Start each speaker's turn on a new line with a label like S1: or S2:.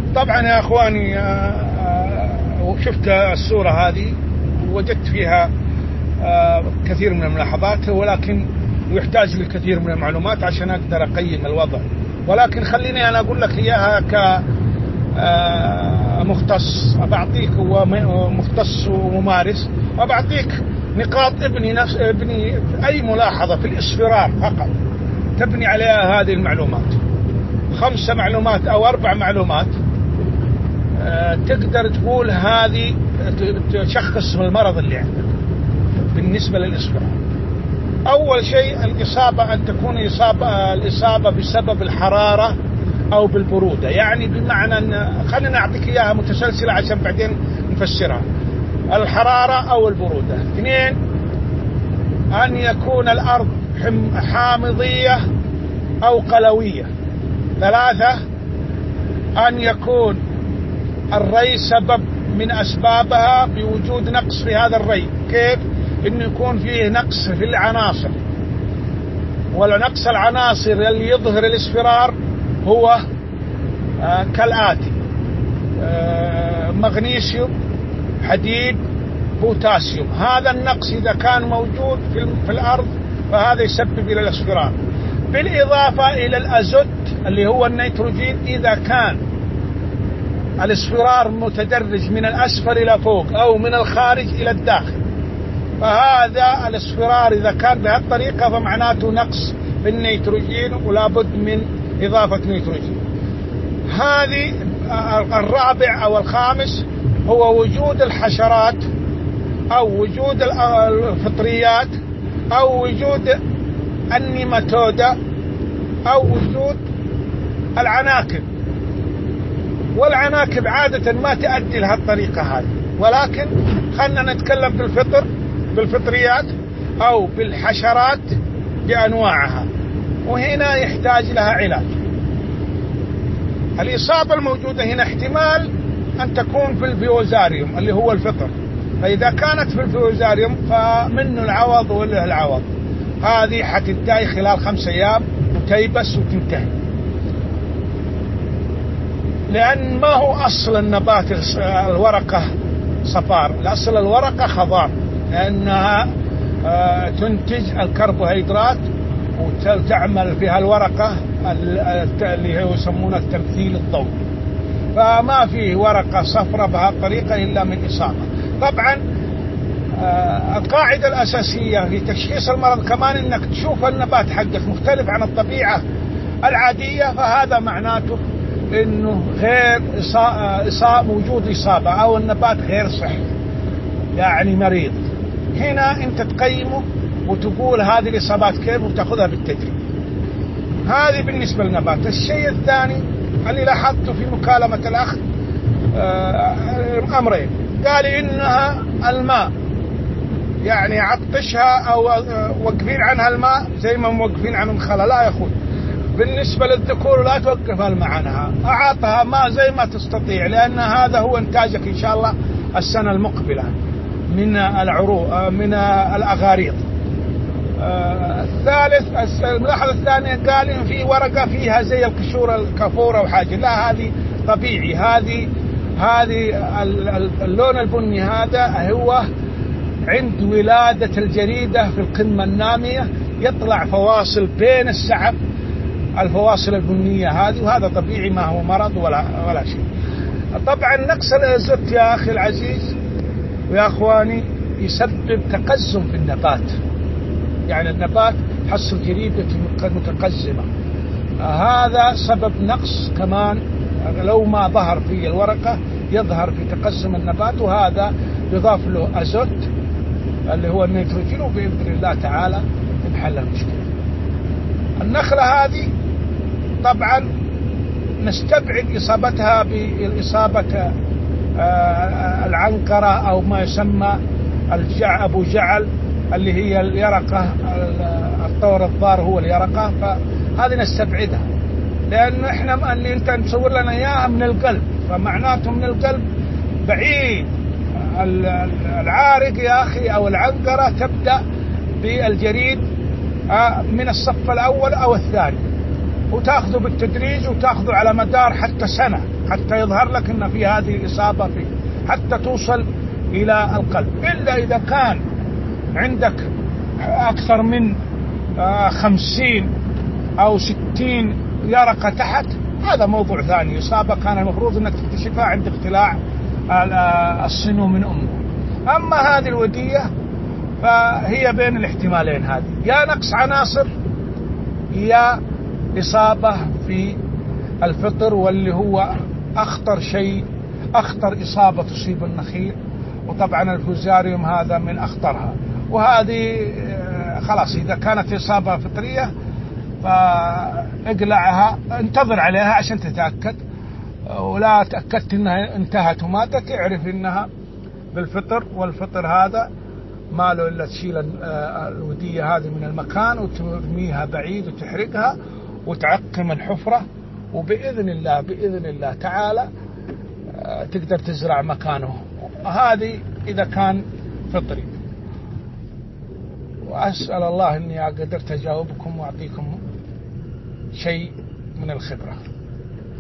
S1: طبعا يا أخواني، شفت الصورة هذه ووجدت فيها كثير من الملاحظات، ولكن يحتاج لكثير من المعلومات عشان أقدر أقيم الوضع. ولكن خليني أنا أقول لك إياها كمختص، بعطيك ومختص وممارس، وبعطيك نقاط ابني أي ملاحظة في الإصفرار فقط تبني عليها هذه المعلومات. 5 معلومات أو 4 معلومات تقدر تقول هذه تشخص المرض اللي عندك بالنسبة للإصفرار. أول شيء الإصابة أن تكون الإصابة بسبب الحرارة أو بالبرودة، يعني بمعنى أن خلينا نعطيك إياها متسلسلة عشان بعدين نفسرها. الحرارة أو البرودة. 2 أن يكون الأرض حامضية أو قلوية. 3 أن يكون الري سبب من أسبابها بوجود نقص في هذا الري. كيف؟ إنه يكون فيه نقص في العناصر، ونقص العناصر اللي يظهر الإصفرار هو كالآتي: مغنيسيوم، حديد، بوتاسيوم. هذا النقص إذا كان موجود في الأرض فهذا يسبب إلى الإصفرار، بالإضافة إلى الأزوت اللي هو النيتروجين. إذا كان الإصفرار متدرج من الأسفل إلى فوق أو من الخارج إلى الداخل، فهذا الإصفرار إذا كان بهالطريقة فمعناته نقص بالنيتروجين ولا بد من إضافة نيتروجين. هذه الرابع أو الخامس هو وجود الحشرات أو وجود الفطريات أو وجود النيماتودا أو وجود العناكب. والعناكب عادة ما تؤدي لهالطريقة هذه، ولكن خلنا نتكلم بالفطريات أو بالحشرات بأنواعها، وهنا يحتاج لها علاج. الإصابة الموجودة هنا احتمال أن تكون في الفيوزاريوم اللي هو الفطر، فإذا كانت في الفيوزاريوم فمنه العوض وله العوض. هذه حتنتهي خلال 5 أيام وتيبس وتنتهي، لأن ما هو أصل النبات الورقة صفار، الأصل الورقة خضار، لأنها تنتج الكربوهيدرات وتعمل فيها الورقة اللي هو يسمونه التمثيل الضوئي. فما فيه ورقة صفرة بهالطريقة إلا من إصابة. طبعا القاعدة الأساسية في تشخيص المرض كمان إنك تشوف النبات حقك مختلف عن الطبيعة العادية، فهذا معناته إنه غير وجود إصابة أو النبات غير صحي، يعني مريض. هنا أنت تقيمه وتقول هذه الإصابات كيف وتأخذها بالتدريج. هذه بالنسبة للنبات. الشيء الثاني اللي لاحظته في مكالمة الأخ أمرين. قال إنها الماء، يعني عطشها أو وقفين عنها الماء زي ما موقفين عن الخلا. لا يا أخوي، بالنسبة للذكور لا توقف الماء عنها، أعطها ماء زي ما تستطيع، لأن هذا هو إنتاجك إن شاء الله السنة المقبلة من العروق من الأغاريض. الثالث الملاحظة الثانية قال إن في ورقة فيها زي القشور الكافورة أو حاجة. لا، هذه طبيعي. هذه اللون البني هذا هو عند ولادة الجريدة في القمة النامية يطلع فواصل بين السعف، الفواصل البنية هذه، وهذا طبيعي، ما هو مرض ولا شيء. طبعا نقص الأزوت يا أخي العزيز ويا أخواني يسبب تقزم في النبات، يعني النبات حصل جريدة متقزمة. هذا سبب نقص كمان، لو ما ظهر في الورقة يظهر في تقزم النبات، وهذا يضاف له أزوت اللي هو النيتروجين، وبإذن الله تعالى نحل المشكلة. النخلة هذه طبعا نستبعد إصابتها بالإصابة العنقرة أو ما يسمى أبو جعل اللي هي اليرقة، الطور الضار هو اليرقة، فهذه نستبعدها، لأن إحنا اللي أنت نصور لنا إياها من القلب، فمعناته من القلب بعيد. العارق يا أخي أو العنقرة تبدأ بالجريد من الصف الأول أو الثاني، وتأخذه بالتدريج وتأخذه على مدار حتى سنة حتى يظهر لك أن في هذه إصابة فيه حتى توصل إلى القلب. إلا إذا كان عندك أكثر من 50 أو 60 يرقة تحت، هذا موضوع ثاني، إصابة كان المفروض أنك تكتشفها عند اختلاع الصنو من أمه. أما هذه الودية فهي بين الاحتمالين، هذه يا نقص عناصر يا إصابة في الفطر، واللي هو أخطر شيء، أخطر إصابة تصيب النخيل، وطبعا الفوزاريوم هذا من أخطرها. وهذه خلاص إذا كانت إصابة فطرية فاقلعها، انتظر عليها عشان تتأكد، ولا تأكدت انها انتهت وماتت تعرف انها بالفطر. والفطر هذا ما له الا تشيل الودية هذه من المكان وترميها بعيد وتحرقها وتعقم الحفرة، وبإذن الله بإذن الله تعالى تقدر تزرع مكانه. هذه إذا كان فطري. وأسأل الله أني قدرت أجاوبكم وأعطيكم شيء من الخبرة.